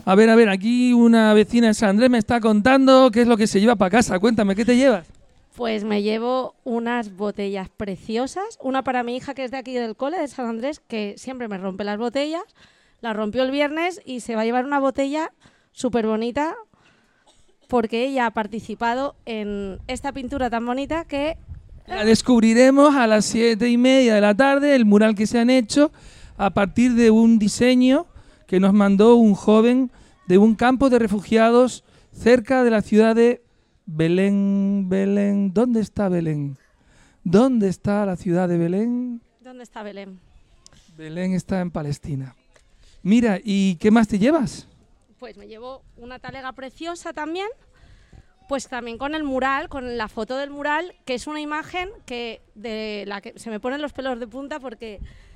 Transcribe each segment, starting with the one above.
A ver, aquí una vecina de San Andrés me está contando qué es lo que se lleva para casa. Cuéntame, ¿qué te llevas? Pues me llevo unas botellas preciosas, una para mi hija que es de aquí del cole, de San Andrés, que siempre me rompe las botellas, la rompió el viernes y se va a llevar una botella súper bonita porque ella ha participado en esta pintura tan bonita que... La descubriremos a las 7:30 de la tarde, el mural que se han hecho a partir de un diseño que nos mandó un joven de un campo de refugiados cerca de la ciudad de Belén. ¿Dónde está Belén? ¿Dónde está la ciudad de Belén? ¿Dónde está Belén? Belén está en Palestina. Mira, ¿y qué más te llevas? Pues me llevo una talega preciosa también, pues también con el mural, con la foto del mural, que es una imagen que de la que se me ponen los pelos de punta porque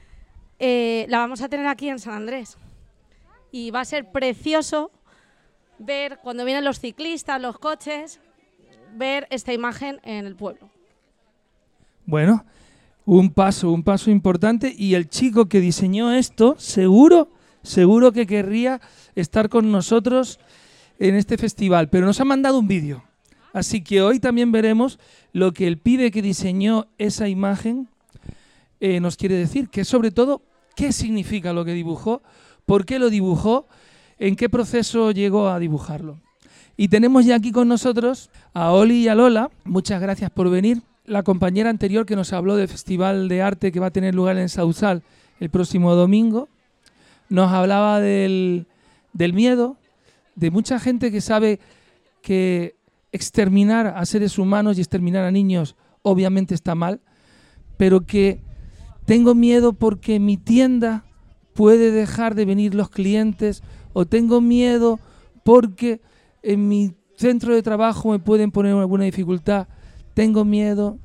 la vamos a tener aquí en San Andrés. Y va a ser precioso ver cuando vienen los ciclistas, los coches, ver esta imagen en el pueblo. Bueno, un paso importante, y el chico que diseñó esto seguro que querría estar con nosotros en este festival, pero nos ha mandado un vídeo. Así que hoy también veremos lo que el pibe que diseñó esa imagen nos quiere decir, que sobre todo, qué significa lo que dibujó, por qué lo dibujó, en qué proceso llegó a dibujarlo. Y tenemos ya aquí con nosotros a Oli y a Lola. Muchas gracias por venir. La compañera anterior que nos habló del Festival de Arte que va a tener lugar en Sausal el próximo domingo, nos hablaba del miedo, de mucha gente que sabe que exterminar a seres humanos y exterminar a niños obviamente está mal, pero que tengo miedo porque mi tienda puede dejar de venir los clientes, o tengo miedo porque en mi centro de trabajo me pueden poner alguna dificultad. Tengo miedo.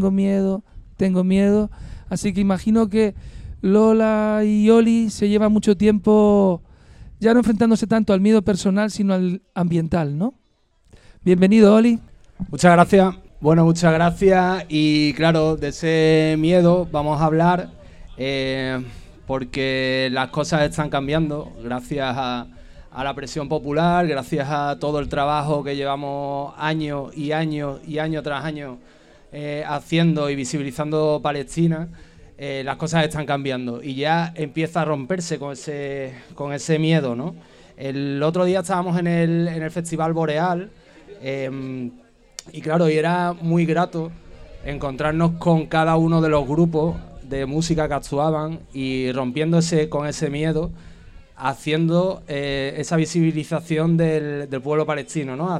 Así que imagino que Lola y Oli se llevan mucho tiempo ya no enfrentándose tanto al miedo personal, sino al ambiental, ¿no? Bienvenido, Oli. Muchas gracias. Bueno, muchas gracias. Y claro, de ese miedo vamos a hablar porque las cosas están cambiando gracias a la presión popular, gracias a todo el trabajo que llevamos año tras año haciendo y visibilizando Palestina. Las cosas están cambiando y ya empieza a romperse con ese miedo, ¿no? El otro día estábamos en el Festival Boreal y claro, y era muy grato encontrarnos con cada uno de los grupos de música que actuaban y rompiéndose con ese miedo, haciendo esa visibilización del pueblo palestino, ¿no?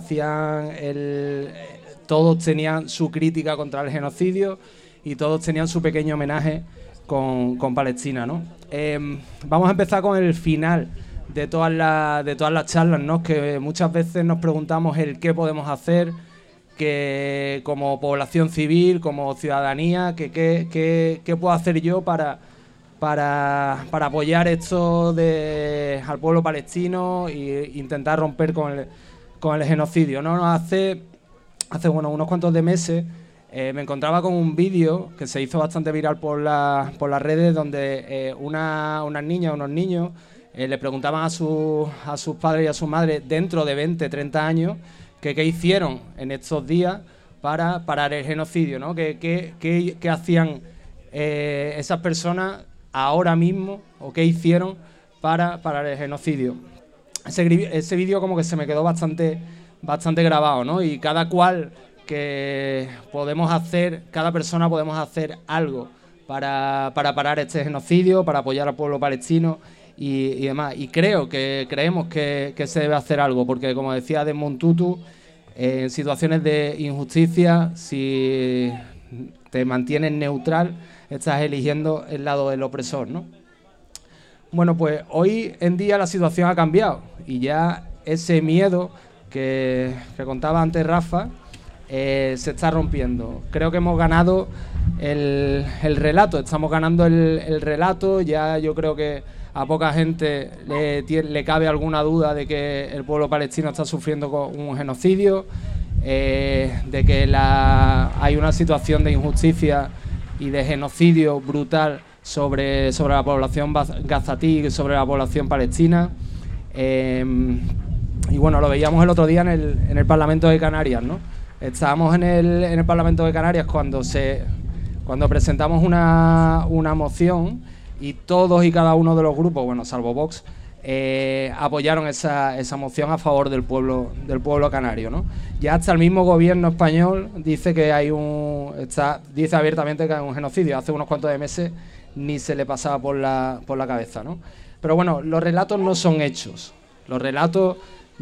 Todos tenían su crítica contra el genocidio y todos tenían su pequeño homenaje con Palestina, ¿no? Vamos a empezar con el final de todas las charlas, ¿no? Que muchas veces nos preguntamos el qué podemos hacer, que como población civil, como ciudadanía, qué puedo hacer yo para apoyar esto al pueblo palestino e intentar romper con el genocidio, ¿no? Hace unos cuantos de meses me encontraba con un vídeo que se hizo bastante viral por las redes, donde unas niñas, unos niños le preguntaban a sus padres y a sus madres dentro de 20, 30 años qué hicieron en estos días para parar el genocidio, ¿no? ¿Qué hacían esas personas ahora mismo, o qué hicieron para parar el genocidio? Ese vídeo como que se me quedó bastante grabado, ¿no? Y cada cual que podemos hacer, cada persona podemos hacer algo para parar este genocidio, para apoyar al pueblo palestino y demás. Y creemos que se debe hacer algo, porque como decía Desmond Tutu, en situaciones de injusticia, si te mantienes neutral, estás eligiendo el lado del opresor, ¿no? Bueno, pues hoy en día la situación ha cambiado y ya ese miedo que contaba antes Rafa se está rompiendo. Creo que hemos ganado el relato, estamos ganando el relato. Ya yo creo que a poca gente le cabe alguna duda de que el pueblo palestino está sufriendo con un genocidio, de que hay una situación de injusticia y de genocidio brutal sobre la población gazatí y sobre la población palestina. Y bueno, lo veíamos el otro día en el Parlamento de Canarias, ¿no? Estábamos en el Parlamento de Canarias cuando presentamos una moción y todos y cada uno de los grupos, bueno, salvo Vox, apoyaron esa moción a favor del pueblo canario, ¿no? Ya hasta el mismo gobierno español dice que dice abiertamente que hay un genocidio. Hace unos cuantos de meses ni se le pasaba por la cabeza, ¿no? Pero bueno, los relatos no son hechos. Los relatos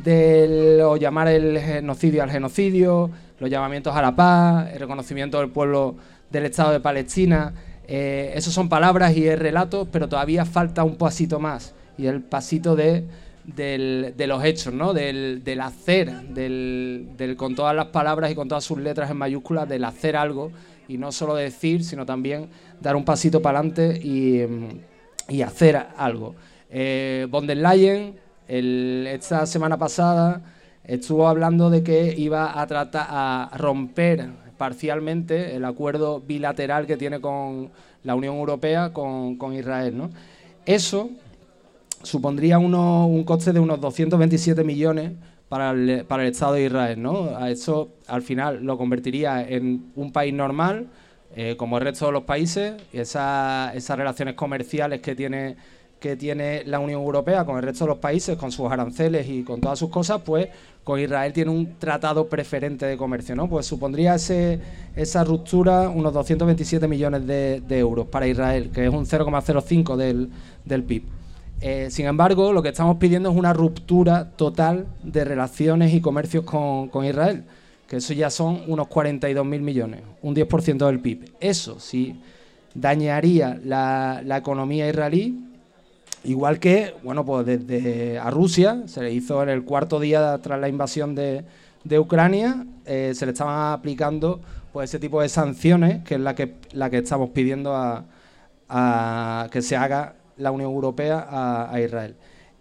o llamar el genocidio al genocidio, los llamamientos a la paz, el reconocimiento del pueblo del Estado de Palestina, esos son palabras y es relato, pero todavía falta un pasito más, y el pasito de los hechos, ¿no? Del hacer, con todas las palabras y con todas sus letras en mayúsculas, del hacer algo, y no solo decir, sino también dar un pasito para adelante y hacer algo. Von der Leyen, esta semana pasada, estuvo hablando de que iba a tratar a romper parcialmente el acuerdo bilateral que tiene con la Unión Europea con Israel, ¿no? Eso supondría un coste de unos 227 millones para el Estado de Israel, ¿no? A eso al final lo convertiría en un país normal, como el resto de los países, y esas relaciones comerciales que tiene la Unión Europea con el resto de los países, con sus aranceles y con todas sus cosas, pues con Israel tiene un tratado preferente de comercio, ¿no? Pues supondría esa ruptura unos 227 millones de euros para Israel, que es un 0,05 del PIB. Sin embargo, lo que estamos pidiendo es una ruptura total de relaciones y comercios con Israel, que eso ya son unos 42.000 millones, un 10% del PIB. Eso sí dañaría la economía israelí. Igual que, bueno, pues desde a Rusia se le hizo en el cuarto día tras la invasión de Ucrania, se le estaban aplicando pues ese tipo de sanciones, que es la que estamos pidiendo a que se haga la Unión Europea a Israel.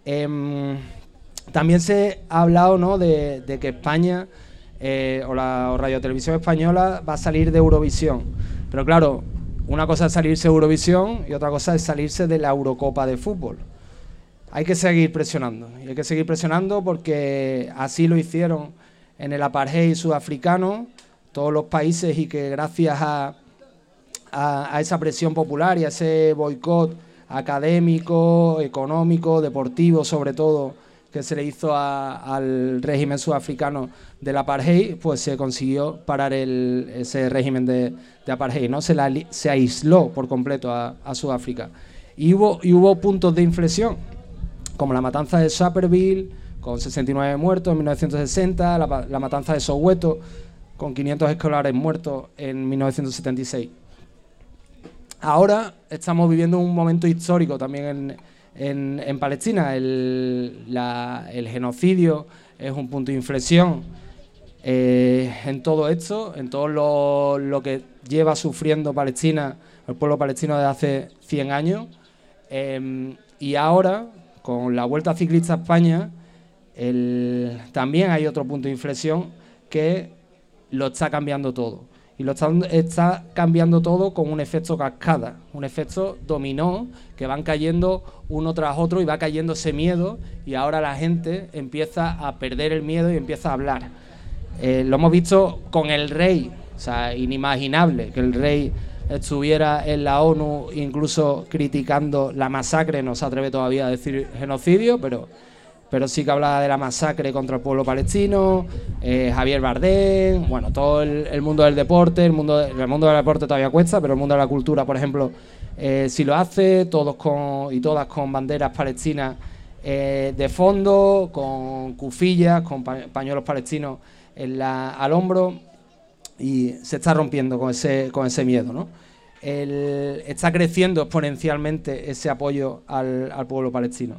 También se ha hablado, ¿no?, de que España o Radio Televisión Española va a salir de Eurovisión, pero claro, una cosa es salirse de Eurovisión y otra cosa es salirse de la Eurocopa de fútbol. Hay que seguir presionando, y hay que seguir presionando porque así lo hicieron en el apartheid sudafricano todos los países, y que gracias a esa presión popular y a ese boicot académico, económico, deportivo sobre todo, que se le hizo al régimen sudafricano del apartheid, pues se consiguió parar ese régimen de apartheid, ¿no? Se aisló por completo a Sudáfrica. Y hubo puntos de inflexión, como la matanza de Sharpeville, con 69 muertos en 1960, la matanza de Soweto, con 500 escolares muertos en 1976. Ahora estamos viviendo un momento histórico también en Palestina. El genocidio es un punto de inflexión en todo esto, en todo lo que lleva sufriendo Palestina, el pueblo palestino desde hace 100 años. Y ahora, con la Vuelta Ciclista a España, también hay otro punto de inflexión que lo está cambiando todo. Y lo está cambiando todo con un efecto cascada, un efecto dominó, que van cayendo uno tras otro y va cayendo ese miedo, y ahora la gente empieza a perder el miedo y empieza a hablar. Lo hemos visto con el rey, o sea, inimaginable que el rey estuviera en la ONU incluso criticando la masacre, no se atreve todavía a decir genocidio, pero sí que hablaba de la masacre contra el pueblo palestino. Javier Bardem, bueno, todo el mundo del deporte, el mundo del deporte todavía cuesta, pero el mundo de la cultura, por ejemplo, sí lo hace, todos y todas con banderas palestinas de fondo, con cufillas, con pañuelos palestinos al hombro, y se está rompiendo con ese miedo, ¿no? Está creciendo exponencialmente ese apoyo al pueblo palestino.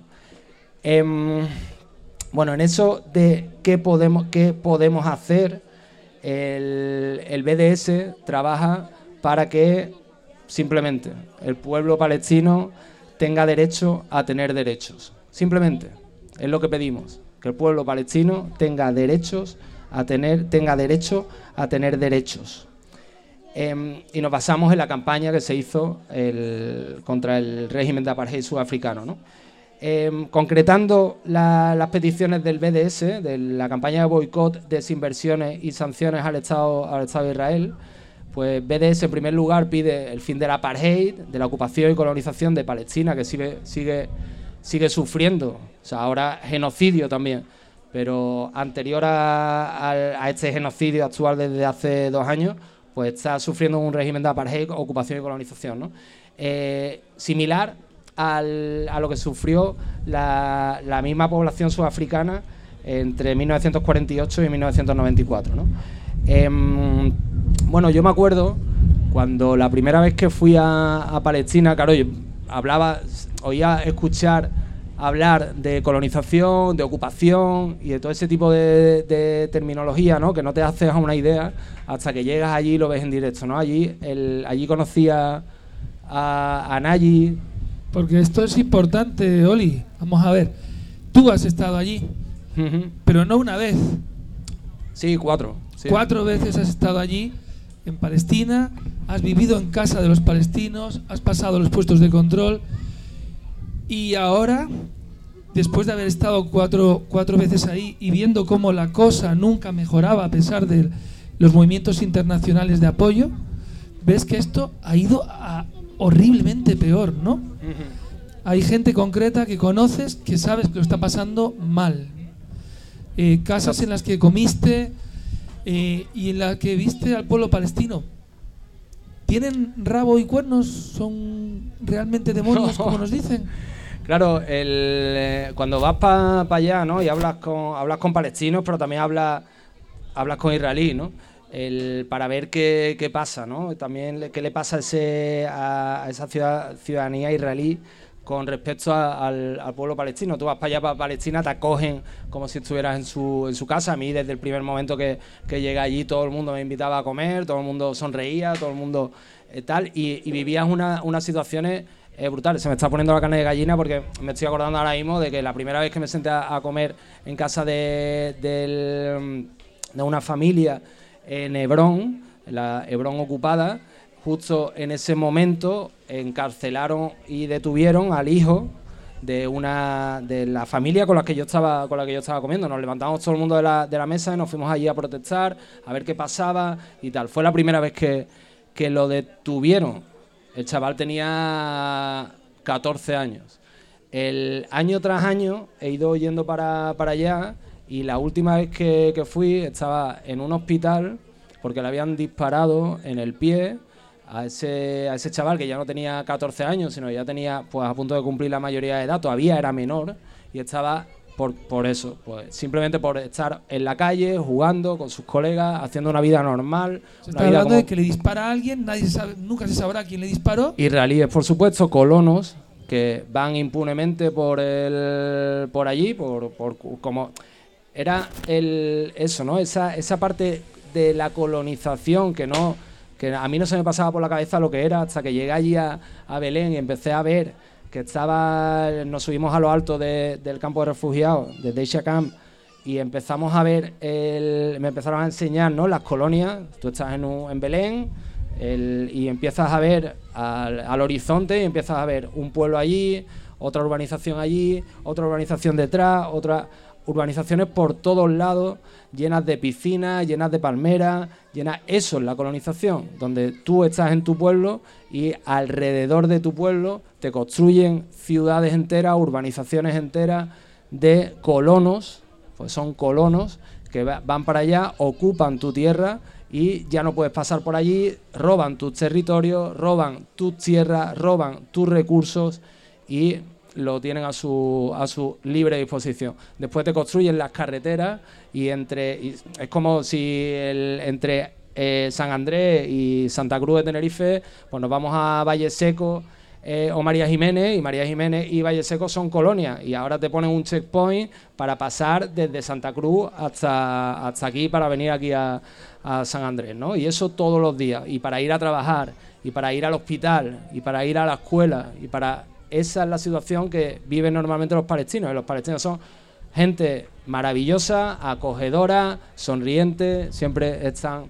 Bueno, en eso de qué podemos hacer, el BDS trabaja para que simplemente el pueblo palestino tenga derecho a tener derechos. Simplemente es lo que pedimos, que el pueblo palestino tenga derecho a tener derechos. Y nos basamos en la campaña que se hizo contra el régimen de apartheid sudafricano, ¿no? concretando las peticiones del BDS, de la campaña de boicot, desinversiones y sanciones al Estado de Israel, pues BDS en primer lugar pide el fin del apartheid, de la ocupación y colonización de Palestina, que sigue sufriendo, o sea, ahora genocidio también, pero anterior a este genocidio actual desde hace 2 años, pues está sufriendo un régimen de apartheid, ocupación y colonización, ¿no? Similar a lo que sufrió la misma población sudafricana entre 1948 y 1994, ¿no? Bueno, yo me acuerdo cuando la primera vez que fui a Palestina, claro, yo oía escuchar hablar de colonización, de ocupación y de todo ese tipo de terminología, ¿no? Que no te haces a una idea hasta que llegas allí y lo ves en directo, ¿no? Allí conocí a Nayi. Porque esto es importante, Oli. Vamos a ver. Tú has estado allí, pero no una vez. Sí, 4. Sí. 4 veces has estado allí, en Palestina, has vivido en casa de los palestinos, has pasado los puestos de control y ahora, después de haber estado cuatro veces ahí y viendo cómo la cosa nunca mejoraba a pesar de los movimientos internacionales de apoyo, ves que esto ha ido horriblemente peor, ¿no? Hay gente concreta que conoces que sabes que lo está pasando mal. Casas en las que comiste y en las que viste al pueblo palestino. ¿Tienen rabo y cuernos? ¿Son realmente demonios, como nos dicen? Claro, cuando vas para allá, ¿no? Y hablas con palestinos, pero también hablas con israelíes, ¿no? Para ver qué pasa, ¿no? También qué le pasa a esa ciudadanía israelí con respecto al pueblo palestino. Tú vas para allá, para Palestina, te acogen como si estuvieras en su casa. A mí, desde el primer momento que llegué allí, todo el mundo me invitaba a comer, todo el mundo sonreía, todo el mundo tal, y vivías unas situaciones brutales. Se me está poniendo la carne de gallina porque me estoy acordando ahora mismo de que la primera vez que me senté a comer en casa de una familia en Hebrón, la Hebrón ocupada, justo en ese momento encarcelaron y detuvieron al hijo de la familia con la que yo estaba comiendo. Nos levantamos todo el mundo de la mesa y nos fuimos allí a protestar, a ver qué pasaba y tal. Fue la primera vez que lo detuvieron. El chaval tenía 14 años. El año tras año he ido yendo para allá y la última vez que fui estaba en un hospital porque le habían disparado en el pie a ese chaval que ya no tenía 14 años, sino ya tenía pues a punto de cumplir la mayoría de edad, todavía era menor y estaba por eso, pues simplemente por estar en la calle, jugando con sus colegas, haciendo una vida normal. Se está hablando de que le dispara a alguien, nunca se sabrá quién le disparó. Israelíes, por supuesto, colonos que van impunemente por allí, por como era eso, ¿no? Esa parte de la colonización que a mí no se me pasaba por la cabeza lo que era hasta que llegué allí a Belén y empecé a ver que nos subimos a lo alto del campo de refugiados, de Deisha Camp, y empezamos a ver, me empezaron a enseñar, ¿no? Las colonias. Tú estás en Belén y empiezas a ver al horizonte y empiezas a ver un pueblo allí, otra urbanización allí, otra urbanización detrás, otras urbanizaciones por todos lados, llenas de piscinas, llenas de palmeras, eso es la colonización, donde tú estás en tu pueblo y alrededor de tu pueblo te construyen ciudades enteras, urbanizaciones enteras de colonos, pues son colonos que van para allá, ocupan tu tierra y ya no puedes pasar por allí, roban tus territorios, roban tus tierras, roban tus recursos y lo tienen a su libre disposición. Después te construyen las carreteras y es como si entre San Andrés y Santa Cruz de Tenerife, pues nos vamos a Valle Seco o María Jiménez, y María Jiménez y Valle Seco son colonias, y ahora te ponen un checkpoint para pasar desde Santa Cruz hasta aquí, para venir aquí a San Andrés, ¿no? Y eso todos los días, y para ir a trabajar, y para ir al hospital, y para ir a la escuela, esa es la situación que viven normalmente los palestinos. Y los palestinos son gente maravillosa, acogedora, sonriente, siempre están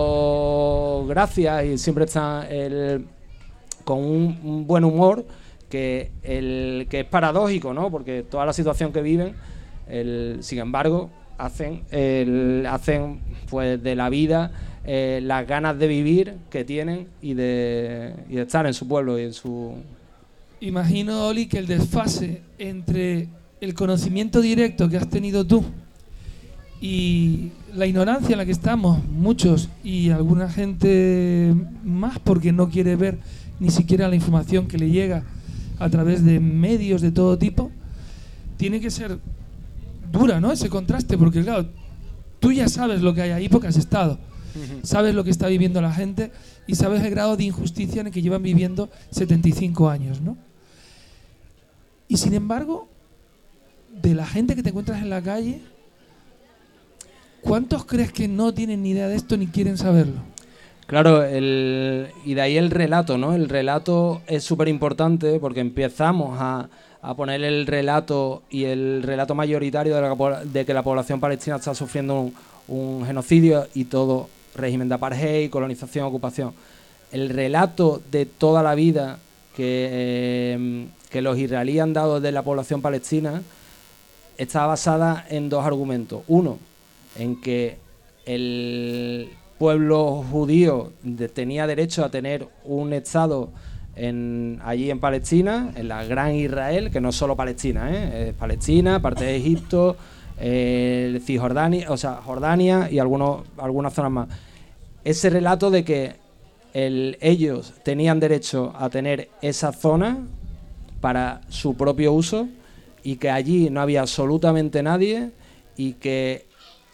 haciendo gracias y siempre están con un buen humor que es paradójico, ¿no? Porque toda la situación que viven, sin embargo, hacen pues de la vida las ganas de vivir que tienen y de estar en su pueblo y en su... Imagino, Oli, que el desfase entre el conocimiento directo que has tenido tú y la ignorancia en la que estamos muchos y alguna gente más porque no quiere ver ni siquiera la información que le llega a través de medios de todo tipo, tiene que ser dura, ¿no? Ese contraste, porque claro, tú ya sabes lo que hay ahí porque has estado, sabes lo que está viviendo la gente y sabes el grado de injusticia en el que llevan viviendo 75 años, ¿no? Y sin embargo, de la gente que te encuentras en la calle, ¿cuántos crees que no tienen ni idea de esto ni quieren saberlo? Claro, y de ahí el relato, ¿no? El relato es súper importante porque empezamos a poner el relato y el relato mayoritario de que la población palestina está sufriendo un genocidio y todo régimen de apartheid, colonización, ocupación. El relato de toda la vida que los israelíes han dado de la población palestina está basada en dos argumentos. Uno, en que el pueblo judío tenía derecho a tener un estado allí en Palestina, en la Gran Israel, que no es solo Palestina, es Palestina, parte de Egipto, Cisjordania, o sea, Jordania y algunas zonas más. Ese relato de que ellos tenían derecho a tener esa zona para su propio uso y que allí no había absolutamente nadie y que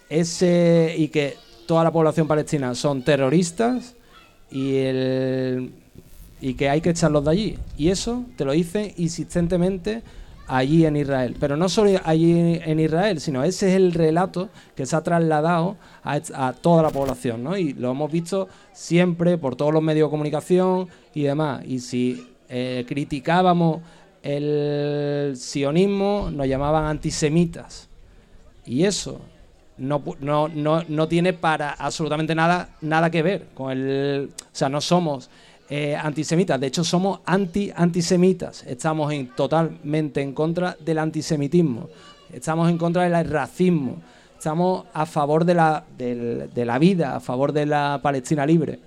toda la población palestina son terroristas y que hay que echarlos de allí. Y eso te lo dicen insistentemente allí en Israel. Pero no solo allí en Israel, sino ese es el relato que se ha trasladado a toda la población, ¿no? Y lo hemos visto siempre por todos los medios de comunicación y demás. Y si criticábamos el sionismo, nos llamaban antisemitas. Y eso no tiene para absolutamente nada que ver con o sea, no somos antisemitas, de hecho somos antisemitas, estamos totalmente en contra del antisemitismo, estamos en contra del racismo, estamos a favor de la vida, a favor de la Palestina libre.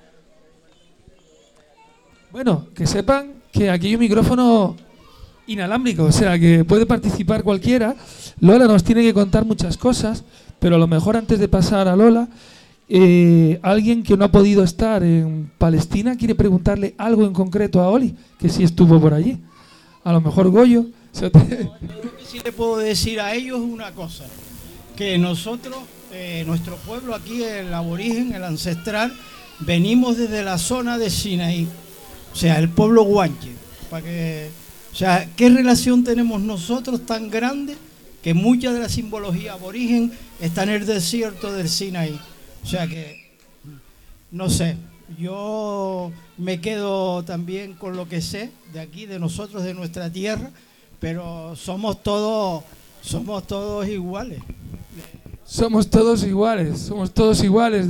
Bueno, que sepan que aquí hay un micrófono inalámbrico, o sea que puede participar cualquiera. Lola nos tiene que contar muchas cosas, pero a lo mejor antes de pasar a Lola, alguien que no ha podido estar en Palestina quiere preguntarle algo en concreto a Oli, que sí estuvo por allí. A lo mejor Goyo. Yo lo que sí le puedo decir a ellos es una cosa, que nosotros, nuestro pueblo aquí, el aborigen, el ancestral, venimos desde la zona de Sinaí, o sea, el pueblo guanche. O sea, ¿qué relación tenemos nosotros tan grande que mucha de la simbología aborigen está en el desierto del Sinaí? O sea que, no sé, yo me quedo también con lo que sé de aquí, de nosotros, de nuestra tierra, pero somos todos iguales. Somos todos iguales,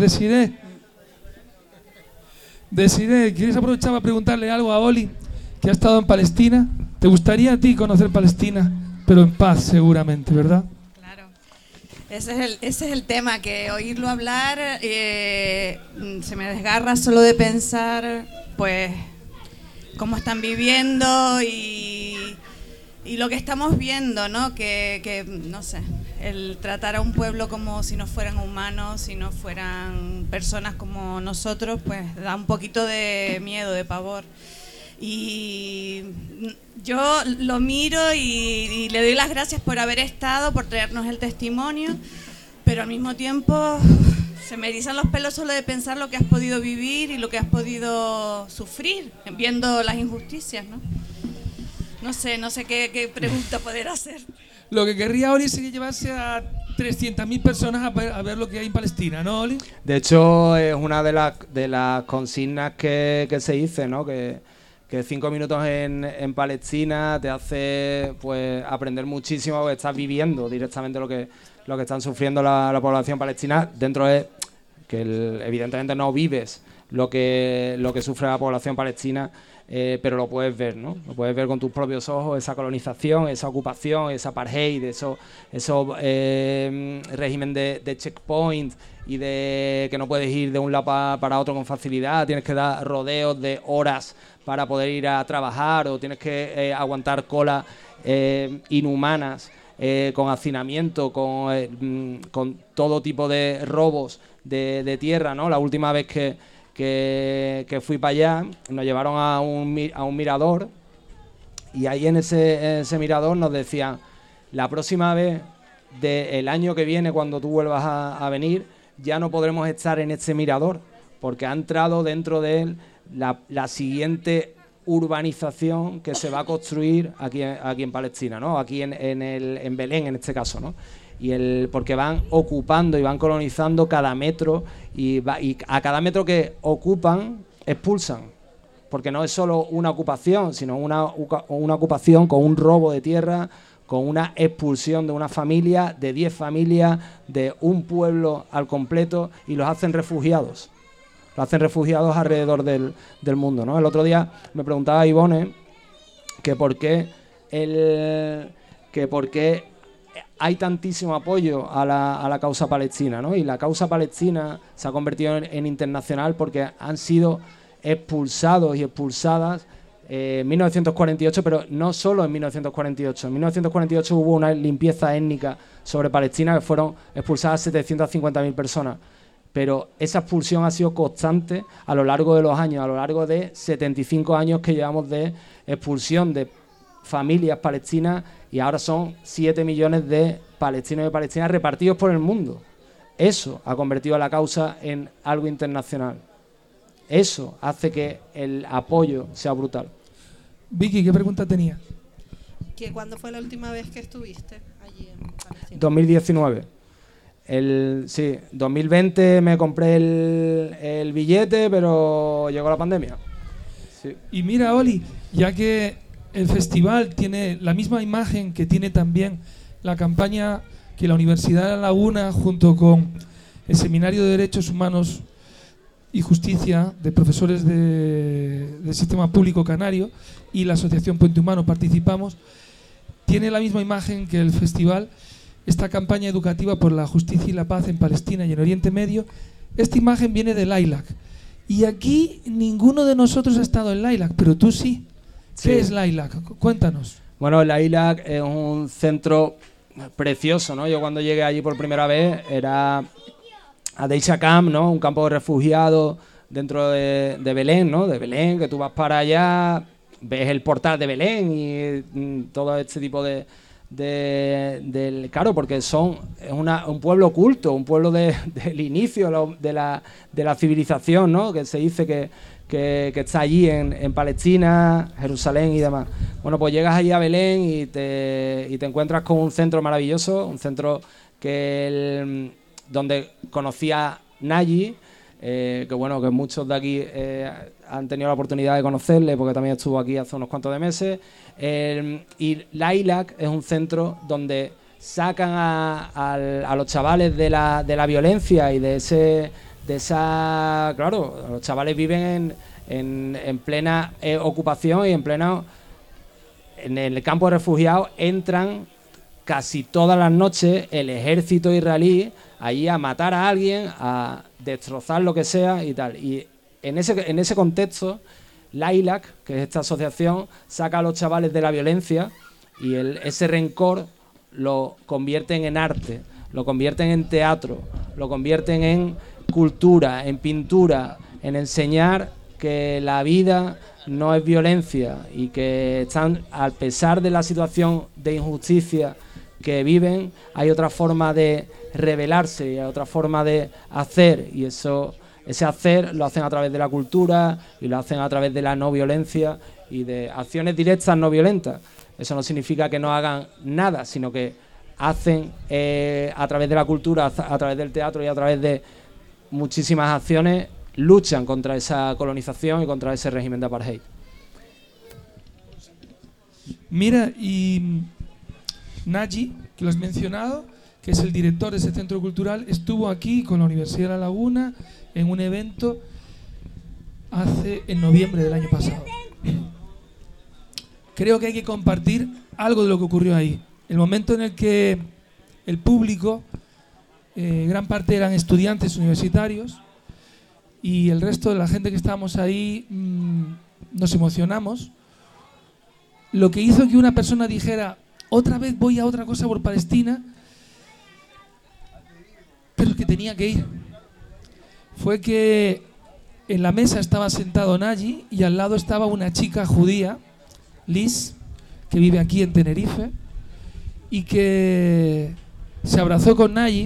Desiré, ¿quieres aprovechar para preguntarle algo a Oli, que ha estado en Palestina? ¿Te gustaría a ti conocer Palestina, pero en paz seguramente, verdad? Ese es el tema, que oírlo hablar se me desgarra solo de pensar pues cómo están viviendo y lo que estamos viendo, ¿no? Que no sé, el tratar a un pueblo como si no fueran humanos, si no fueran personas como nosotros, pues da un poquito de miedo, de pavor. Y yo lo miro y le doy las gracias por haber estado, por traernos el testimonio, pero al mismo tiempo se me erizan los pelos solo de pensar lo que has podido vivir y lo que has podido sufrir viendo las injusticias, ¿no? No sé qué pregunta poder hacer. Lo que querría Oli sería llevarse a 300.000 personas a ver lo que hay en Palestina, ¿no, Oli? De hecho, es una de las consignas que se dice, ¿no? Que 5 minutos en Palestina te hace pues aprender muchísimo, porque estás viviendo directamente lo que están sufriendo la población palestina. Dentro de que evidentemente no vives lo que sufre la población palestina, pero lo puedes ver, ¿no? Lo puedes ver con tus propios ojos, esa colonización, esa ocupación, esa apartheid, esos régimen de checkpoint y de que no puedes ir de un lado para otro con facilidad, tienes que dar rodeos de horas para poder ir a trabajar, o tienes que aguantar colas inhumanas, con hacinamiento, con todo tipo de robos de tierra, ¿no? La última vez que fui para allá, nos llevaron a un mirador, y ahí en ese mirador nos decían: la próxima vez del año que viene, cuando tú vuelvas a venir, ya no podremos estar en este mirador, porque ha entrado dentro de él la siguiente urbanización que se va a construir aquí en Palestina, ¿no? Aquí en Belén, en este caso, ¿no? Porque van ocupando y van colonizando cada metro, y a cada metro que ocupan expulsan, porque no es solo una ocupación, sino una ocupación con un robo de tierra, con una expulsión de una familia, de 10 familias, de un pueblo al completo, y los hacen refugiados. Los hacen refugiados alrededor del mundo, ¿no? El otro día me preguntaba Ivone que por qué hay tantísimo apoyo a la causa palestina, ¿no? Y la causa palestina se ha convertido en internacional porque han sido expulsados y expulsadas en 1948, pero no solo en 1948. En 1948 hubo una limpieza étnica sobre Palestina, que fueron expulsadas 750.000 personas. Pero esa expulsión ha sido constante a lo largo de los años, a lo largo de 75 años que llevamos de expulsión de familias palestinas, y ahora son 7 millones de palestinos y palestinas repartidos por el mundo. Eso ha convertido a la causa en algo internacional. Eso hace que el apoyo sea brutal. Vicky, ¿qué pregunta tenía? ¿Cuándo fue la última vez que estuviste allí en Palestina? 2019. 2020 me compré el billete, pero llegó la pandemia. Sí. Y mira, Oli, ya que el festival tiene la misma imagen que tiene también la campaña que la Universidad de La Laguna, junto con el Seminario de Derechos Humanos y Justicia de profesores del Sistema Público Canario y la Asociación Puente Humano, participamos, tiene la misma imagen que el festival, esta campaña educativa por la justicia y la paz en Palestina y en Oriente Medio. Esta imagen viene del Lilac. Y aquí ninguno de nosotros ha estado en Lilac, pero tú sí. ¿Qué es Lilac? Cuéntanos. Bueno, el Lilac es un centro precioso, ¿no? Yo cuando llegué allí por primera vez era a Deisha Camp, ¿no? Un campo de refugiados dentro de Belén, ¿no? De Belén, que tú vas para allá, ves el portal de Belén y todo este tipo claro, porque es un pueblo oculto, un pueblo del inicio de la civilización, ¿no? Que se dice que está allí en Palestina, Jerusalén y demás. Bueno, pues llegas allí a Belén y te encuentras con un centro maravilloso, un centro donde conocía Nayi, que muchos de aquí han tenido la oportunidad de conocerle, porque también estuvo aquí hace unos cuantos de meses. Y Lilac es un centro donde sacan a los chavales de la violencia y de esa... Claro, los chavales viven en plena ocupación y en el campo de refugiados. Entran casi todas las noches el ejército israelí allí a matar a alguien, a destrozar lo que sea y tal. Y en ese contexto, Lilac, que es esta asociación, saca a los chavales de la violencia y ese rencor lo convierten en arte, lo convierten en teatro, lo convierten en cultura, en pintura, en enseñar que la vida no es violencia y que están, a pesar de la situación de injusticia que viven, hay otra forma de rebelarse y hay otra forma de hacer, y ese hacer lo hacen a través de la cultura y lo hacen a través de la no violencia y de acciones directas no violentas. Eso no significa que no hagan nada, sino que hacen a través de la cultura, a través del teatro y a través de muchísimas acciones, luchan contra esa colonización y contra ese régimen de apartheid. Mira, y Nayi, que lo has mencionado, que es el director de ese centro cultural, estuvo aquí con la Universidad de La Laguna en un evento en noviembre del año pasado. Creo que hay que compartir algo de lo que ocurrió ahí. El momento en el que el público, gran parte eran estudiantes universitarios, y el resto de la gente que estábamos ahí nos emocionamos. Lo que hizo que una persona dijera: otra vez voy a otra cosa por Palestina, pero que tenía que ir, fue que en la mesa estaba sentado Naji y al lado estaba una chica judía, Liz, que vive aquí en Tenerife, y que se abrazó con Naji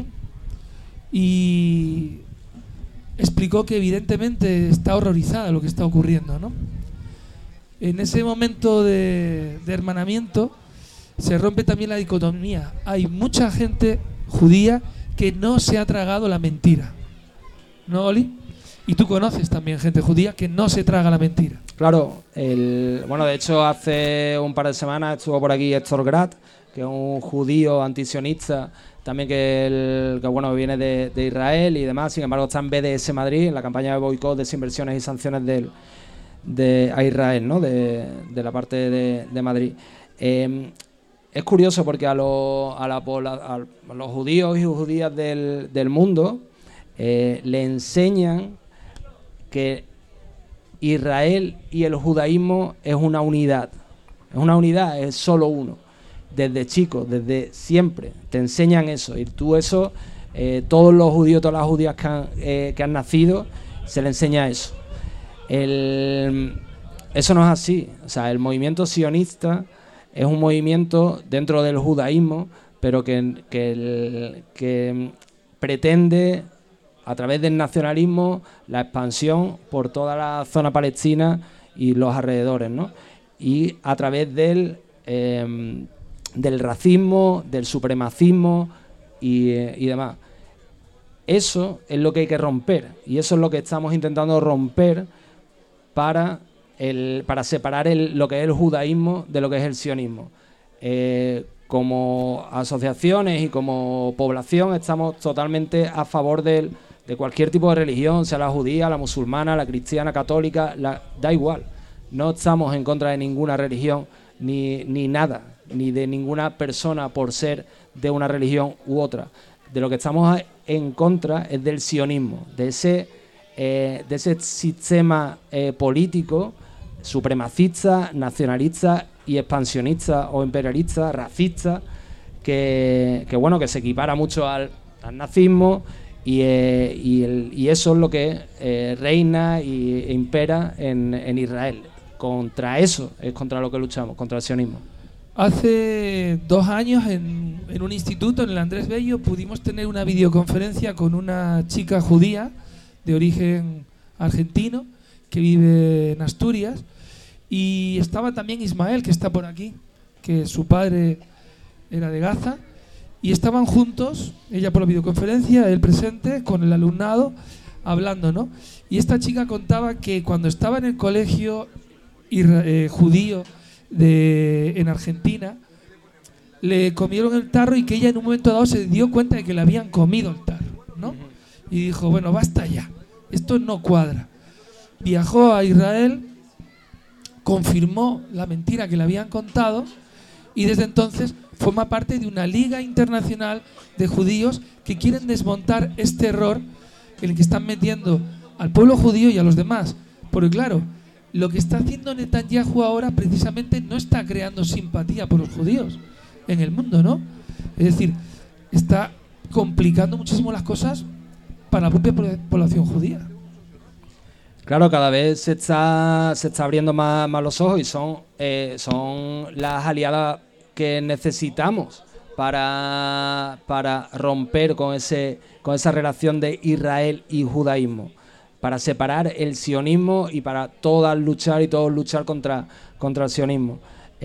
y explicó que evidentemente está horrorizada de lo que está ocurriendo, ¿no? En ese momento de hermanamiento se rompe también la dicotomía. Hay mucha gente judía que no se ha tragado la mentira, ¿no, Oli? Y tú conoces también gente judía que no se traga la mentira. Claro, bueno, de hecho hace un par de semanas estuvo por aquí Héctor Grat, que es un judío antisionista, también que bueno, viene de Israel y demás. Sin embargo, está en BDS Madrid, en la campaña de boicot, desinversiones y sanciones a Israel, ¿no? De la parte de Madrid. Es curioso porque a los judíos y judías del mundo le enseñan que Israel y el judaísmo es una unidad. Es una unidad, es solo uno. Desde chico, desde siempre, te enseñan eso. Y tú eso, todos los judíos, todas las judías que han nacido, se le enseña eso. Eso no es así. O sea, el movimiento sionista es un movimiento dentro del judaísmo, pero que pretende, a través del nacionalismo, la expansión por toda la zona palestina y los alrededores, ¿no? Y a través del racismo, del supremacismo y demás. Eso es lo que hay que romper, y eso es lo que estamos intentando romper para separar lo que es el judaísmo de lo que es el sionismo. Como asociaciones y como población estamos totalmente a favor de cualquier tipo de religión, sea la judía, la musulmana, la cristiana, católica, da igual. No estamos en contra de ninguna religión ni nada, ni de ninguna persona por ser de una religión u otra. De lo que estamos en contra es del sionismo, de ese sistema político supremacista, nacionalista y expansionista o imperialista, racista, que se equipara mucho al nazismo, y eso es lo que reina e impera en Israel. Contra eso es contra lo que luchamos, contra el sionismo. Hace 2 años en un instituto, en el Andrés Bello, pudimos tener una videoconferencia con una chica judía de origen argentino que vive en Asturias, y estaba también Ismael, que está por aquí, que su padre era de Gaza, y estaban juntos, ella por la videoconferencia, él presente, con el alumnado, hablando, ¿no? Y esta chica contaba que cuando estaba en el colegio judío en Argentina, le comieron el tarro, y que ella en un momento dado se dio cuenta de que le habían comido el tarro, ¿no? Y dijo: bueno, basta ya, esto no cuadra. Viajó a Israel, confirmó la mentira que le habían contado, y desde entonces forma parte de una liga internacional de judíos que quieren desmontar este error en el que están metiendo al pueblo judío y a los demás. Porque claro, lo que está haciendo Netanyahu ahora precisamente no está creando simpatía por los judíos en el mundo, ¿no? Es decir, está complicando muchísimo las cosas para la propia población judía. Claro, cada vez se está abriendo más los ojos, y son las aliadas que necesitamos para romper con esa relación de Israel y judaísmo, para separar el sionismo y para todos luchar contra el sionismo.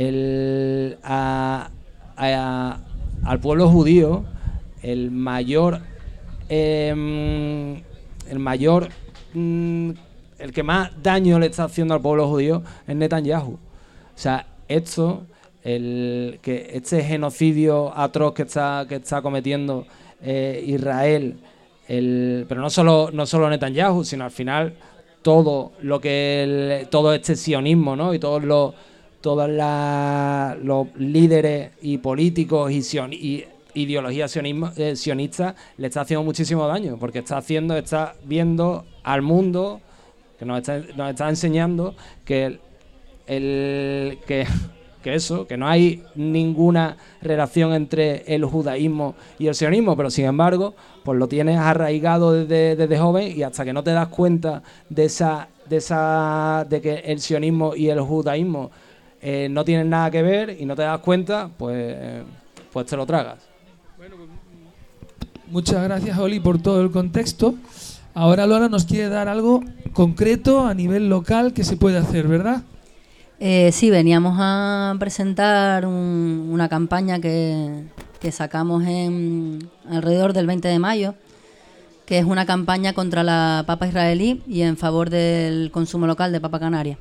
Al pueblo judío, el que más daño le está haciendo al pueblo judío es Netanyahu. O sea, este genocidio atroz que está cometiendo Israel, pero no solo Netanyahu, sino al final todo lo que todo este sionismo, ¿no? Y todos los líderes y políticos y ideología sionista le está haciendo muchísimo daño, porque está viendo al mundo, que nos está enseñando que que no hay ninguna relación entre el judaísmo y el sionismo, pero sin embargo, pues lo tienes arraigado desde joven, y hasta que no te das cuenta de que el sionismo y el judaísmo no tienen nada que ver, y no te das cuenta, pues te lo tragas. Muchas gracias, Oli, por todo el contexto. Ahora Lola nos quiere dar algo concreto a nivel local que se puede hacer, ¿verdad? Sí, veníamos a presentar una campaña que sacamos alrededor del 20 de mayo, que es una campaña contra la papa israelí y en favor del consumo local de papa canaria.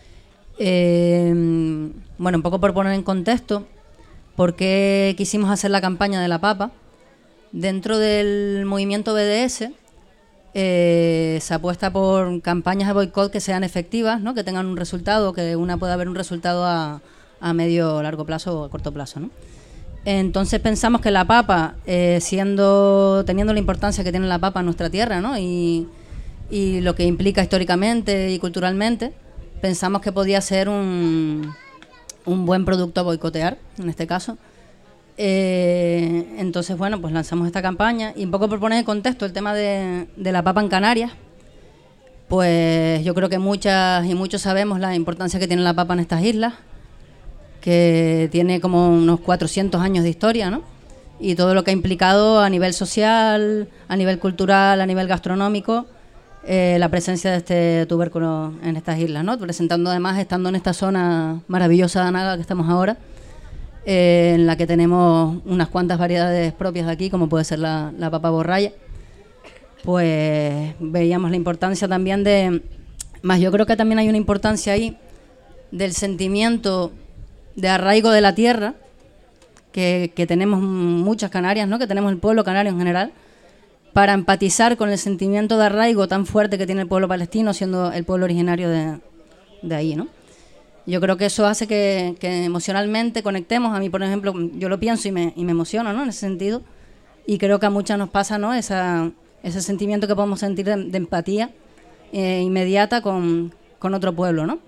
Bueno, un poco por poner en contexto, ¿por qué quisimos hacer la campaña de la papa? Dentro del movimiento BDS se apuesta por campañas de boicot que sean efectivas, ¿no? Que tengan un resultado, que una pueda ver un resultado a medio o largo plazo o a corto plazo, ¿no? Entonces pensamos que la papa, teniendo la importancia que tiene la papa en nuestra tierra, ¿no? y lo que implica históricamente y culturalmente, pensamos que podía ser un buen producto a boicotear, en este caso. Entonces, bueno, pues lanzamos esta campaña, y un poco por poner en contexto el tema de la papa en Canarias, pues yo creo que muchas y muchos sabemos la importancia que tiene la papa en estas islas, que tiene como unos 400 años de historia, ¿no? Y todo lo que ha implicado a nivel social, a nivel cultural, a nivel gastronómico, la presencia de este tubérculo en estas islas, ¿no? Presentando además, estando en esta zona maravillosa de Anaga que estamos ahora, en la que tenemos unas cuantas variedades propias de aquí, como puede ser la papa borralla, pues veíamos la importancia también más yo creo que también hay una importancia ahí del sentimiento de arraigo de la tierra que tenemos muchas Canarias, ¿no? Que tenemos el pueblo canario en general, para empatizar con el sentimiento de arraigo tan fuerte que tiene el pueblo palestino, siendo el pueblo originario de ahí, ¿no? Yo creo que eso hace que emocionalmente conectemos. A mí, por ejemplo, yo lo pienso y me emociono, ¿no? En ese sentido. Y creo que a muchas nos pasa, ¿no? Ese sentimiento que podemos sentir de empatía inmediata con otro pueblo, ¿no?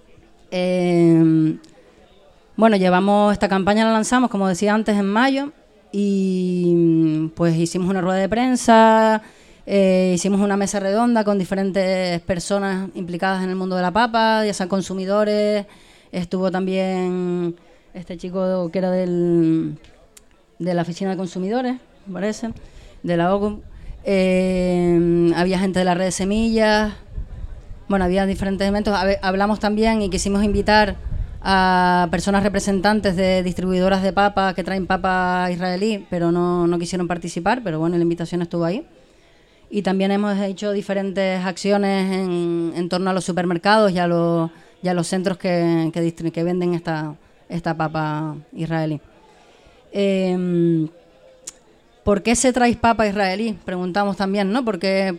Bueno, llevamos esta campaña, la lanzamos, como decía antes, en mayo. Y pues hicimos una rueda de prensa, hicimos una mesa redonda con diferentes personas implicadas en el mundo de la papa, ya sean consumidores. Estuvo también este chico que era de la oficina de consumidores, me parece, de la OCU. Había gente de la red de semillas. Bueno, había diferentes eventos. Hablamos también y quisimos invitar a personas representantes de distribuidoras de papa que traen papa israelí, pero no quisieron participar, pero bueno, la invitación estuvo ahí. Y también hemos hecho diferentes acciones en torno a los supermercados y a los centros que venden esta papa israelí. ¿Por qué se trae papa israelí? Preguntamos también, ¿no? ¿Por qué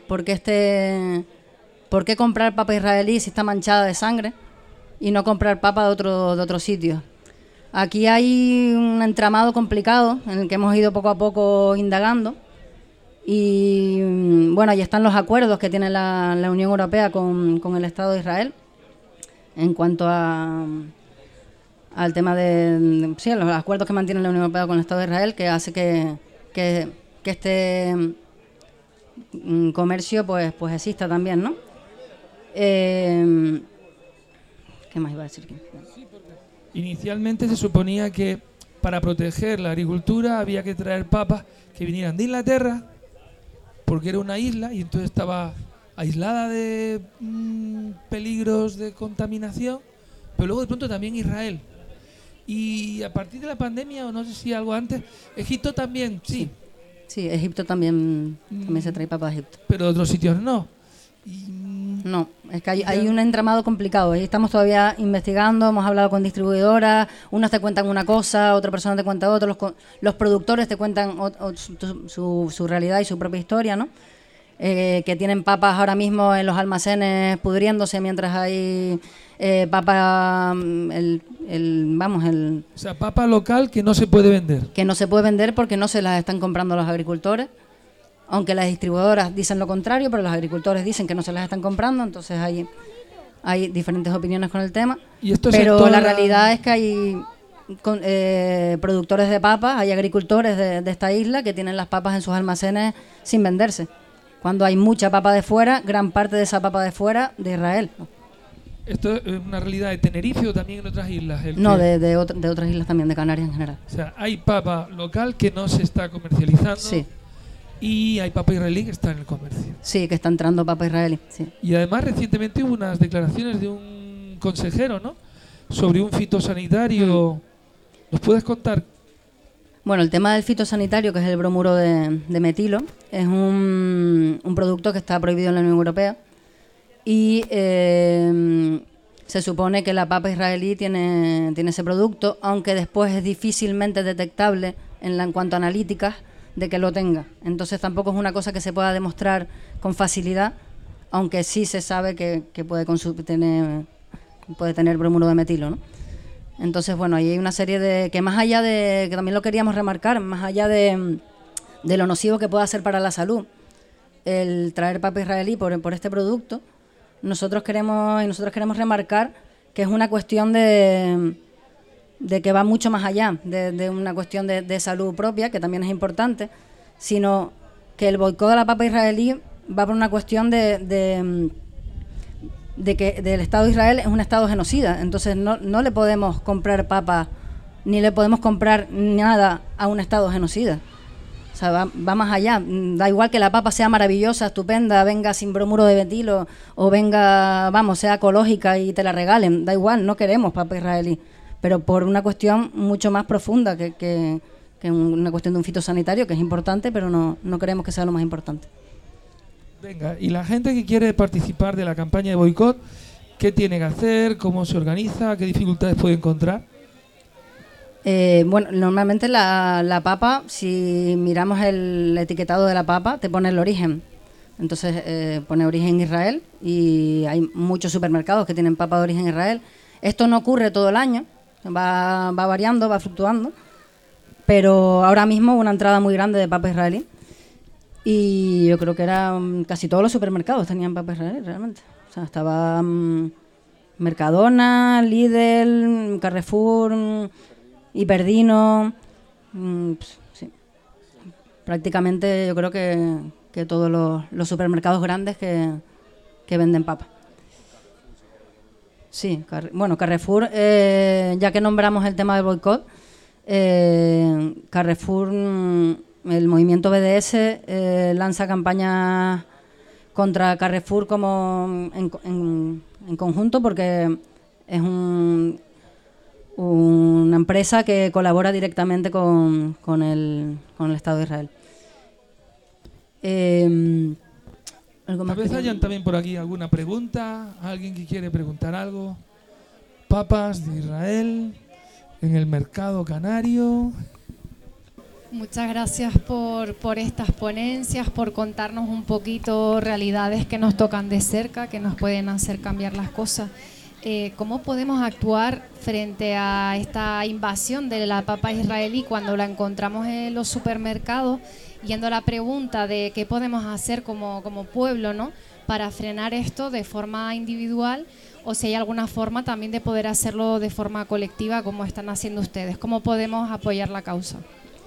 comprar papa israelí si está manchada de sangre y no comprar papa de otro sitio? Aquí hay un entramado complicado en el que hemos ido poco a poco indagando. Y bueno, ahí están los acuerdos que tiene la Unión Europea con el Estado de Israel en cuanto al tema de los acuerdos que mantiene la Unión Europea con el Estado de Israel, que hace que este comercio pues exista también, ¿no? ¿Qué más iba a decir? Inicialmente se suponía que para proteger la agricultura había que traer papas que vinieran de Inglaterra, porque era una isla y entonces estaba aislada de peligros de contaminación, pero luego de pronto también Israel. Y a partir de la pandemia, o no sé si algo antes, Egipto también, sí. Sí, Egipto también se trae papa de Egipto. Pero de otros sitios no. No, es que hay un entramado complicado. Ahí estamos todavía investigando, hemos hablado con distribuidoras, unos te cuentan una cosa, otra persona te cuenta otra, los productores te cuentan su realidad y su propia historia, ¿no? que tienen papas ahora mismo en los almacenes pudriéndose mientras hay papa, O sea, papa local que no se puede vender. Que no se puede vender porque no se las están comprando los agricultores, aunque las distribuidoras dicen lo contrario, pero los agricultores dicen que no se las están comprando, entonces hay diferentes opiniones con el tema. ¿Y esto pero la realidad es que hay productores de papas, hay agricultores de esta isla que tienen las papas en sus almacenes sin venderse. Cuando hay mucha papa de fuera, gran parte de esa papa de fuera de Israel. ¿Esto es una realidad de Tenerife o también en otras islas? No, de otras islas también, de Canarias en general. O sea, hay papa local que no se está comercializando. Sí. Y hay papa israelí que está en el comercio. Sí, que está entrando papa israelí, sí. Y además recientemente hubo unas declaraciones de un consejero, ¿no?, sobre un fitosanitario. ¿Nos puedes contar? Bueno, el tema del fitosanitario, que es el bromuro de metilo, es un producto que está prohibido en la Unión Europea y se supone que la papa israelí tiene ese producto, aunque después es difícilmente detectable en cuanto a analíticas de que lo tenga. Entonces tampoco es una cosa que se pueda demostrar con facilidad, aunque sí se sabe que puede tener bromuro de metilo, ¿no? Entonces, bueno, ahí hay una serie de... que más allá de... que también lo queríamos remarcar, más allá de lo nocivo que pueda ser para la salud el traer papa israelí por este producto, nosotros queremos remarcar que es una cuestión de que va mucho más allá de una cuestión de salud propia, que también es importante, sino que el boicot de la papa israelí va por una cuestión de que del Estado de Israel es un Estado genocida. Entonces no le podemos comprar papa ni le podemos comprar nada a un Estado genocida. O sea, va más allá. Da igual que la papa sea maravillosa, estupenda, venga sin bromuro de metilo o venga, sea ecológica y te la regalen. Da igual, no queremos papa israelí. Pero por una cuestión mucho más profunda que una cuestión de un fitosanitario, que es importante, pero no queremos que sea lo más importante. Venga, y la gente que quiere participar de la campaña de boicot, ¿qué tiene que hacer? ¿Cómo se organiza? ¿Qué dificultades puede encontrar? Bueno, normalmente la papa, si miramos el etiquetado de la papa, te pone el origen. Entonces pone origen Israel y hay muchos supermercados que tienen papa de origen Israel. Esto no ocurre todo el año, va variando, va fluctuando, pero ahora mismo una entrada muy grande de papa israelí. Y yo creo que casi todos los supermercados tenían papa israelí, realmente. O sea, estaba Mercadona, Lidl, Carrefour, Hiperdino. Sí. Prácticamente yo creo que todos los supermercados grandes que venden papa. Sí, Carrefour, ya que nombramos el tema del boicot, Carrefour... el movimiento BDS lanza campañas contra Carrefour como en conjunto, porque es una empresa que colabora directamente con el Estado de Israel. ¿Algo más? Tal vez hayan también por aquí alguna pregunta, alguien que quiere preguntar algo. Papas de Israel en el mercado canario. Muchas gracias por estas ponencias, por contarnos un poquito realidades que nos tocan de cerca, que nos pueden hacer cambiar las cosas. ¿Cómo podemos actuar frente a esta invasión de la papa israelí cuando la encontramos en los supermercados? Yendo a la pregunta de qué podemos hacer como pueblo, ¿no?, para frenar esto de forma individual, o si hay alguna forma también de poder hacerlo de forma colectiva como están haciendo ustedes. ¿Cómo podemos apoyar la causa?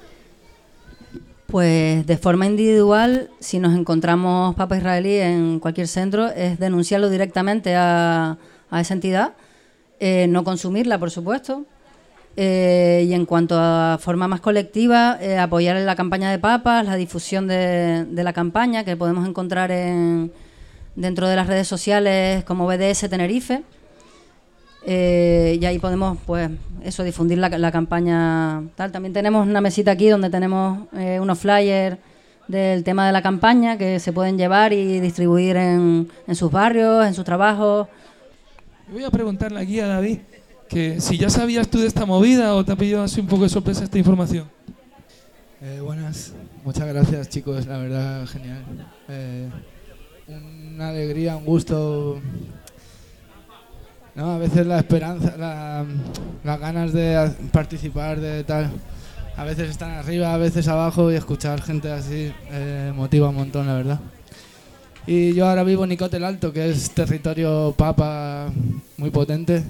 Pues de forma individual, si nos encontramos papa israelí en cualquier centro, es denunciarlo directamente a esa entidad, no consumirla, por supuesto, y en cuanto a forma más colectiva, apoyar en la campaña de papas, la difusión de la campaña, que podemos encontrar dentro de las redes sociales como BDS Tenerife, y ahí podemos, pues, eso, difundir la campaña tal. También tenemos una mesita aquí donde tenemos unos flyers del tema de la campaña que se pueden llevar y distribuir en sus barrios, en sus trabajos. Voy a preguntarle aquí a David que si ya sabías tú de esta movida o te ha pillado así un poco de sorpresa esta información. Buenas, muchas gracias chicos, la verdad genial. Una alegría, un gusto, ¿no? A veces la esperanza, las ganas de participar, de tal, a veces están arriba, a veces abajo, y escuchar gente así motiva un montón, la verdad. Y yo ahora vivo en Icota el Alto, que es territorio papa muy potente,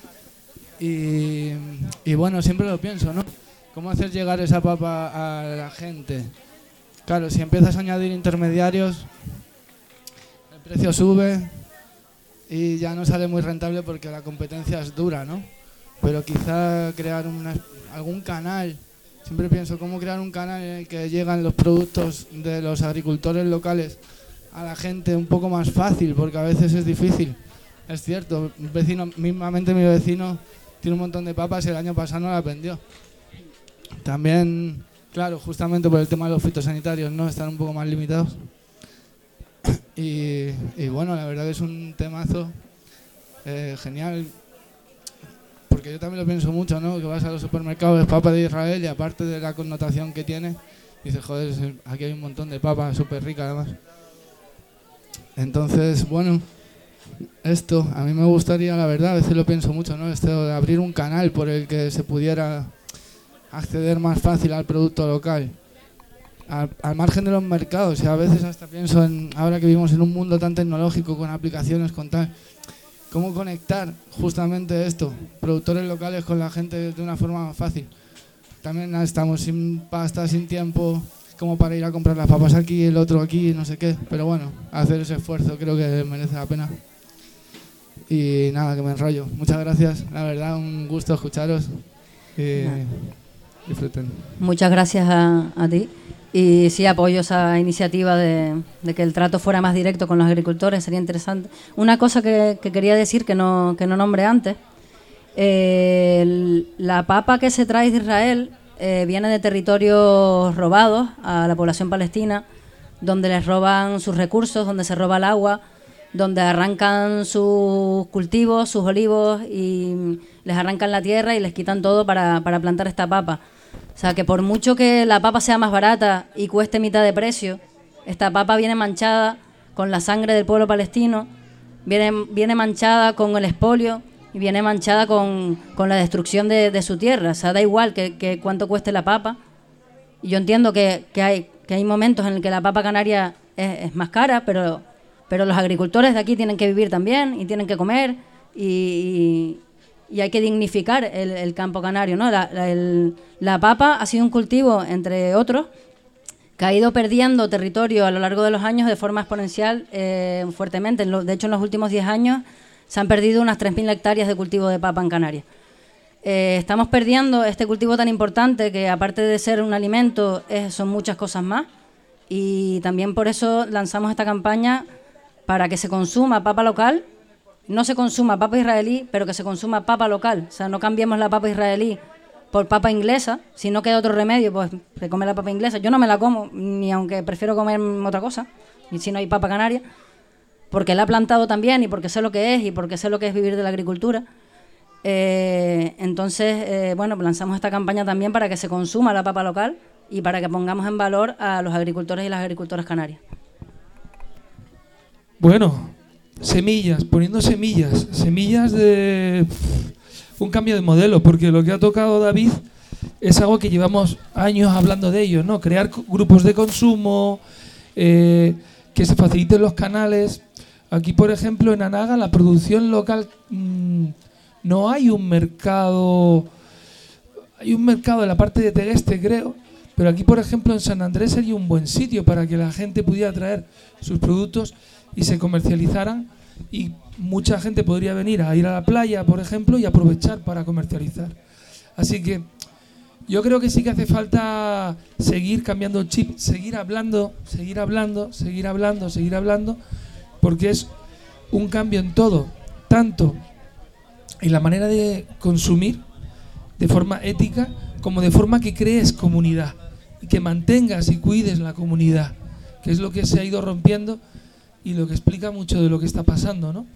y bueno, siempre lo pienso, ¿no? ¿Cómo hacer llegar esa papa a la gente? Claro, si empiezas a añadir intermediarios, el precio sube y ya no sale muy rentable porque la competencia es dura, ¿no? Pero quizá crear algún canal, siempre pienso cómo crear un canal en el que llegan los productos de los agricultores locales a la gente un poco más fácil, porque a veces es difícil. Es cierto, mismamente mi vecino tiene un montón de papas y el año pasado no las vendió. También, claro, justamente por el tema de los fitosanitarios, ¿no? Están un poco más limitados. Y bueno, la verdad que es un temazo genial, porque yo también lo pienso mucho, ¿no? Que vas a los supermercados, es papa de Israel, y aparte de la connotación que tiene, dices, joder, aquí hay un montón de papa súper rica además. Entonces, bueno, esto a mí me gustaría, la verdad, a veces lo pienso mucho, ¿no? Esto de abrir un canal por el que se pudiera acceder más fácil al producto local, al margen de los mercados. Y a veces hasta pienso ahora que vivimos en un mundo tan tecnológico, con aplicaciones, con tal, cómo conectar justamente esto, productores locales con la gente de una forma más fácil. También estamos sin pasta, sin tiempo, como para ir a comprar las papas aquí, el otro aquí, no sé qué, pero bueno, hacer ese esfuerzo creo que merece la pena. Y nada, que me enrollo. Muchas gracias, la verdad, un gusto escucharos. Disfruten. Muchas gracias a ti. Y sí, apoyo esa iniciativa de que el trato fuera más directo con los agricultores, sería interesante. Una cosa que quería decir que no nombré antes, la papa que se trae de Israel viene de territorios robados a la población palestina, donde les roban sus recursos, donde se roba el agua, donde arrancan sus cultivos, sus olivos, y les arrancan la tierra y les quitan todo para plantar esta papa. O sea, que por mucho que la papa sea más barata y cueste mitad de precio, esta papa viene manchada con la sangre del pueblo palestino, viene manchada con el expolio y viene manchada con la destrucción de su tierra. O sea, da igual que cuánto cueste la papa. Y yo entiendo que hay momentos en el que la papa canaria es más cara, pero los agricultores de aquí tienen que vivir también y tienen que comer, y hay que dignificar el campo canario, ¿no? La papa ha sido un cultivo, entre otros, que ha ido perdiendo territorio a lo largo de los años de forma exponencial, fuertemente. De hecho, en los últimos 10 años se han perdido unas 3.000 hectáreas de cultivo de papa en Canarias. Estamos perdiendo este cultivo tan importante que, aparte de ser un alimento, son muchas cosas más, y también por eso lanzamos esta campaña para que se consuma papa local. No se consuma papa israelí, pero que se consuma papa local. O sea, no cambiemos la papa israelí por papa inglesa. Si no queda otro remedio, pues se come la papa inglesa. Yo no me la como, ni aunque prefiero comer otra cosa, y si no hay papa canaria, porque la he plantado también y porque sé lo que es, y porque sé lo que es vivir de la agricultura. Entonces, bueno, lanzamos esta campaña también para que se consuma la papa local y para que pongamos en valor a los agricultores y las agricultoras canarias. Bueno, poniendo semillas de un cambio de modelo, porque lo que ha tocado David es algo que llevamos años hablando de ello, ¿no? Crear grupos de consumo, que se faciliten los canales. Aquí, por ejemplo, en Anaga, la producción local, no hay un mercado. Hay un mercado en la parte de Tegueste, creo, pero aquí, por ejemplo, en San Andrés sería un buen sitio para que la gente pudiera traer sus productos y se comercializaran, y mucha gente podría venir a ir a la playa, por ejemplo, y aprovechar para comercializar. Así que yo creo que sí que hace falta seguir cambiando el chip, seguir hablando, porque es un cambio en todo, tanto en la manera de consumir de forma ética como de forma que crees comunidad y que mantengas y cuides la comunidad, que es lo que se ha ido rompiendo y lo que explica mucho de lo que está pasando, ¿no?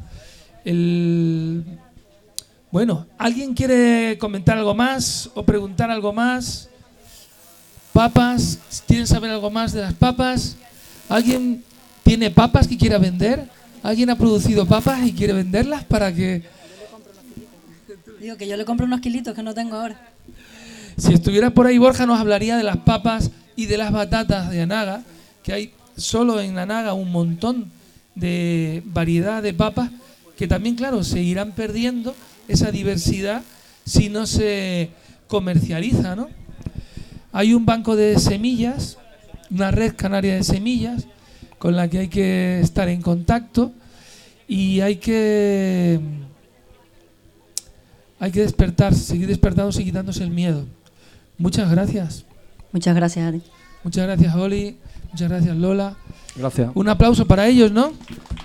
Bueno, ¿alguien quiere comentar algo más o preguntar algo más papas. ¿Quieren saber algo más de las papas? ¿Alguien tiene papas que quiera vender? ¿Alguien ha producido papas y quiere venderlas para que...? Digo que yo le compro unos kilitos que no tengo ahora. Si estuviera por ahí Borja nos hablaría de las papas y de las batatas de Anaga, que hay solo en Anaga un montón de variedad de papas que también, claro, se irán perdiendo esa diversidad si no se comercializa, ¿no? Hay un banco de semillas, una red canaria de semillas, con la que hay que estar en contacto y hay que despertarse, seguir despertándose y quitándose el miedo. Muchas gracias. Muchas gracias, Ari. Muchas gracias, Oli. Muchas gracias, Lola. Gracias. Un aplauso para ellos, ¿no?